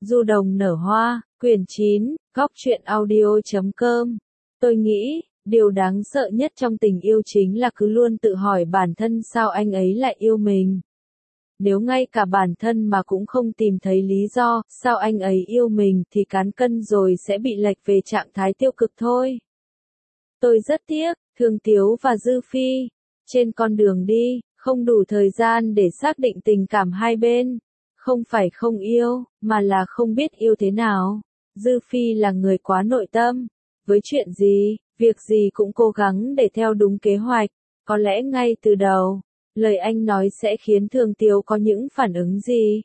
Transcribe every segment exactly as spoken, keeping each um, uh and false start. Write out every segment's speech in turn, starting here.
Du đồng nở hoa, quyển chín, góc truyện audio chấm com. Tôi nghĩ, điều đáng sợ nhất trong tình yêu chính là cứ luôn tự hỏi bản thân sao anh ấy lại yêu mình. Nếu ngay cả bản thân mà cũng không tìm thấy lý do, sao anh ấy yêu mình thì cán cân rồi sẽ bị lệch về trạng thái tiêu cực thôi. Tôi rất tiếc, Thường Tiếu và Dư Phi, trên con đường đi, không đủ thời gian để xác định tình cảm hai bên. Không phải không yêu, mà là không biết yêu thế nào. Dư Phi là người quá nội tâm. Với chuyện gì, việc gì cũng cố gắng để theo đúng kế hoạch. Có lẽ ngay từ đầu, lời anh nói sẽ khiến Thường Tiếu có những phản ứng gì.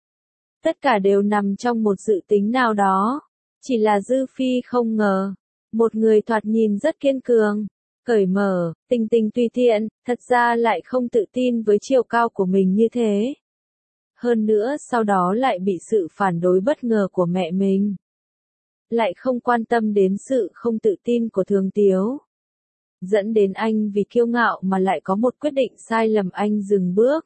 Tất cả đều nằm trong một dự tính nào đó. Chỉ là Dư Phi không ngờ. Một người thoạt nhìn rất kiên cường, cởi mở, tình tình tùy tiện, thật ra lại không tự tin với chiều cao của mình như thế. Hơn nữa sau đó lại bị sự phản đối bất ngờ của mẹ mình. Lại không quan tâm đến sự không tự tin của Thường Tiếu. Dẫn đến anh vì kiêu ngạo mà lại có một quyết định sai lầm anh dừng bước.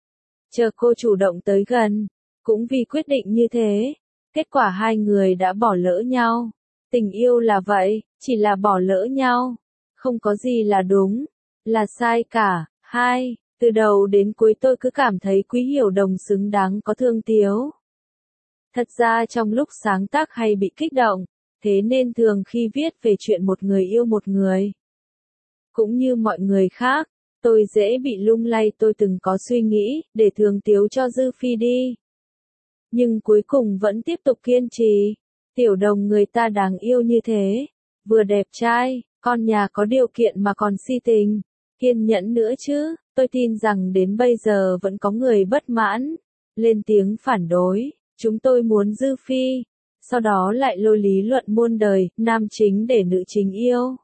Chờ cô chủ động tới gần, cũng vì quyết định như thế. Kết quả hai người đã bỏ lỡ nhau. Tình yêu là vậy, chỉ là bỏ lỡ nhau. Không có gì là đúng, là sai cả. Hai, từ đầu đến cuối tôi cứ cảm thấy Quý Hiểu Đồng xứng đáng có Thường Tiếu. Thật ra trong lúc sáng tác hay bị kích động, thế nên thường khi viết về chuyện một người yêu một người. Cũng như mọi người khác, tôi dễ bị lung lay. Tôi từng có suy nghĩ để Thường Tiếu cho Dư Phi đi. Nhưng cuối cùng vẫn tiếp tục kiên trì. Tiểu Đồng người ta đáng yêu như thế, vừa đẹp trai, con nhà có điều kiện mà còn si tình, kiên nhẫn nữa chứ. Tôi tin rằng đến bây giờ vẫn có người bất mãn, lên tiếng phản đối. Chúng tôi muốn Dư Phi, sau đó lại lôi lý luận muôn đời, nam chính để nữ chính yêu,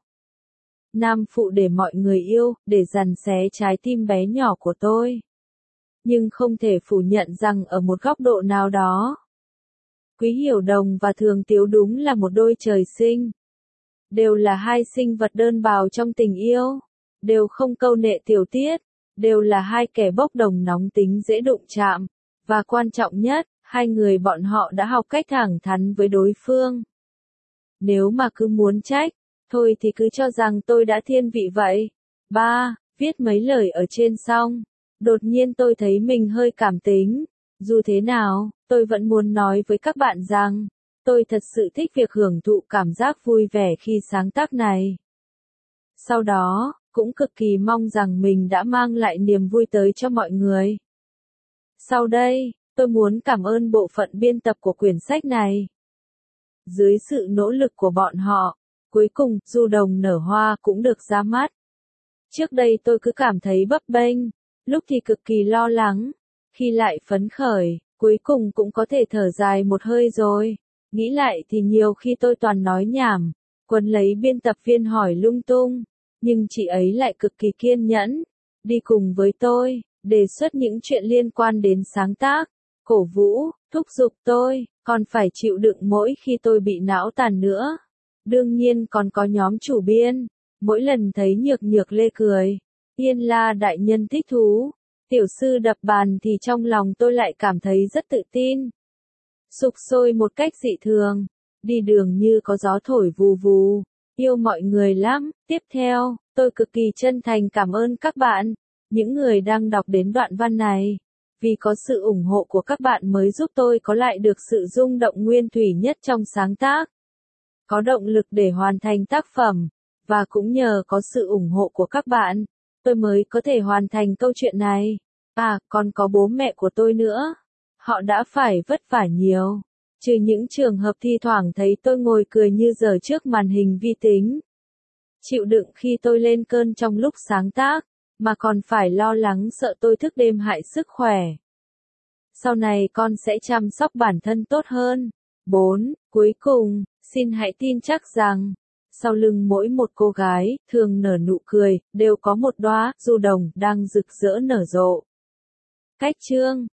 nam phụ để mọi người yêu, để giằng xé trái tim bé nhỏ của tôi. Nhưng không thể phủ nhận rằng ở một góc độ nào đó, Quý Hiểu Đồng và Thường Tiếu đúng là một đôi trời sinh. Đều là hai sinh vật đơn bào trong tình yêu, đều không câu nệ tiểu tiết, đều là hai kẻ bốc đồng nóng tính dễ đụng chạm, và quan trọng nhất, hai người bọn họ đã học cách thẳng thắn với đối phương. Nếu mà cứ muốn trách, thôi thì cứ cho rằng tôi đã thiên vị vậy. Ba, viết mấy lời ở trên xong, đột nhiên tôi thấy mình hơi cảm tính. Dù thế nào, tôi vẫn muốn nói với các bạn rằng, tôi thật sự thích việc hưởng thụ cảm giác vui vẻ khi sáng tác này. Sau đó, cũng cực kỳ mong rằng mình đã mang lại niềm vui tới cho mọi người. Sau đây, tôi muốn cảm ơn bộ phận biên tập của quyển sách này. Dưới sự nỗ lực của bọn họ, cuối cùng, Du Đồng Nở Hoa cũng được ra mắt. Trước đây tôi cứ cảm thấy bấp bênh, lúc thì cực kỳ lo lắng, khi lại phấn khởi, cuối cùng cũng có thể thở dài một hơi rồi. Nghĩ lại thì nhiều khi tôi toàn nói nhảm, quấn lấy biên tập viên hỏi lung tung, nhưng chị ấy lại cực kỳ kiên nhẫn, đi cùng với tôi, đề xuất những chuyện liên quan đến sáng tác, cổ vũ, thúc giục tôi, còn phải chịu đựng mỗi khi tôi bị não tàn nữa. Đương nhiên còn có nhóm chủ biên, mỗi lần thấy Nhược Nhược Lê cười, Yên La đại nhân thích thú, tiểu sư đập bàn thì trong lòng tôi lại cảm thấy rất tự tin. Sục sôi một cách dị thường, đi đường như có gió thổi vù vù, yêu mọi người lắm. Tiếp theo, tôi cực kỳ chân thành cảm ơn các bạn, những người đang đọc đến đoạn văn này, vì có sự ủng hộ của các bạn mới giúp tôi có lại được sự rung động nguyên thủy nhất trong sáng tác. Có động lực để hoàn thành tác phẩm, và cũng nhờ có sự ủng hộ của các bạn, tôi mới có thể hoàn thành câu chuyện này. À, còn có bố mẹ của tôi nữa. Họ đã phải vất vả nhiều. Trừ những trường hợp thi thoảng thấy tôi ngồi cười như giờ trước màn hình vi tính. Chịu đựng khi tôi lên cơn trong lúc sáng tác, mà còn phải lo lắng sợ tôi thức đêm hại sức khỏe. Sau này con sẽ chăm sóc bản thân tốt hơn. Bốn, cuối cùng, xin hãy tin chắc rằng, sau lưng mỗi một cô gái, thường nở nụ cười, đều có một đóa du đồng đang rực rỡ nở rộ. Cách chương